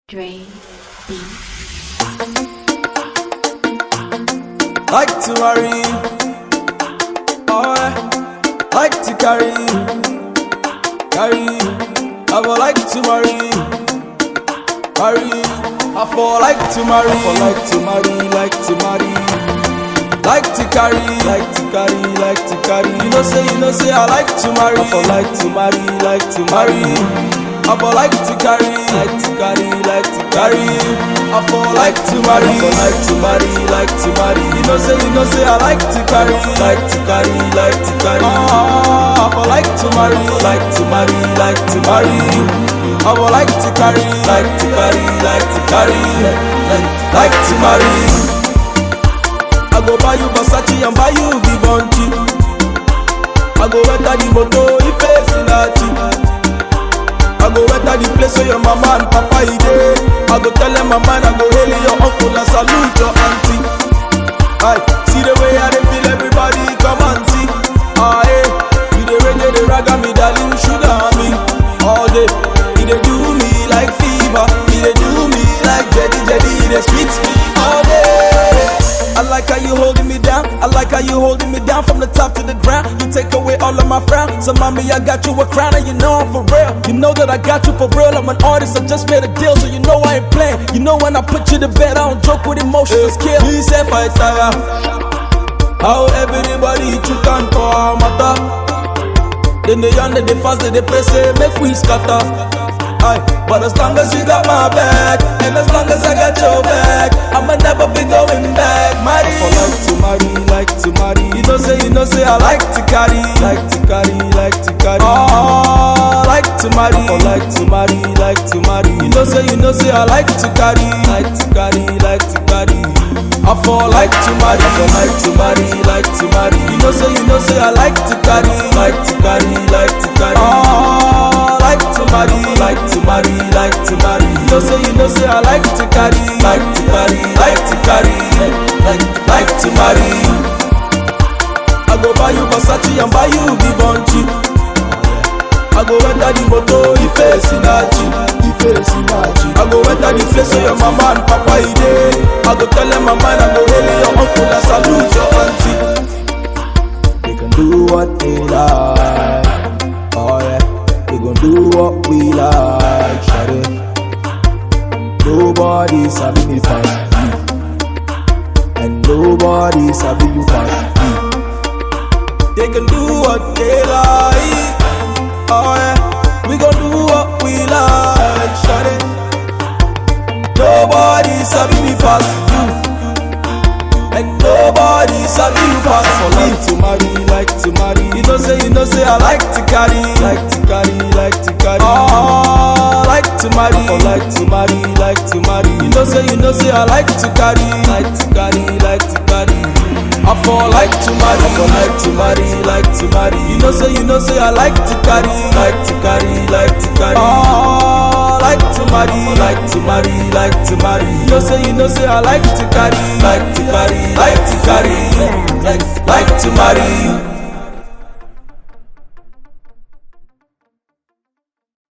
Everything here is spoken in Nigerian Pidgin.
Dre Beats. Like to marry, oh yeah. Like to carry. I would like to marry. I for like to marry. I for like to marry, like to marry. Like to carry. You know say I like to marry. I for like to marry, like to marry. I for like to carry. I for like to marry. I for like to marry, like to marry. You know say I like to carry. I for like to marry. Like to marry. I for like to carry. Like to marry. I go buy you Versace and buy you Givenchy. I go enter the motor if it's in a tea. I go enter the place where your mama and papa is there. I go tell them my man, I go hail your uncle and salute your auntie. Aye, see the way I dey feel, everybody come and see. Aye, you the reggae, the raga, me darling, sugar me all day. He dey do me like fever, he dey do me like Jetty, he dey spit me all day. I like how you holding me down, I like how you holding me down from the top to the ground. You take away all of my frown, so mommy I got you a crown and you know I'm for real. You know that I got you for real, I'm an artist, I just made a deal, so you know I ain't playing. You know when I put you to bed, I don't joke with emotions, kill. Me say fight tire, how everybody you can for our matter. Then they yonder, they fast, they pray, say make we scatter. Aye, but as long as you got my back, and as long as I got your back, I'ma never be going back. Marry, I like to marry. You know say I like to carry. Oh, like to marry. I like to marry. You know say I like to carry. I for like to marry. Like to marry. You know say I like to carry. Oh, like to marry. You know say I like to carry. Like to marry. I go buy you Versace and buy you Givenchy. I go enter the motor if it's in a I go enter the place where your mama and papa is there. I go tell them my man, I go hail your uncle and salute your auntie. They can do what they like, oh yeah. They gon' do what we like, shut it. Nobody sabi me find me, and nobody sabi you find me. They can do what they like, oh yeah. We gon' do what we like, shut it. Nobody sabi me pass you, and nobody sabi you pass for me. Like to marry. You know say I like to carry. Oh, like to marry. I like to marry. You know say I like to carry. I for like to marry. Like to marry. You know say I like to carry. Oh, like to marry. You know say I like to carry. Like to marry.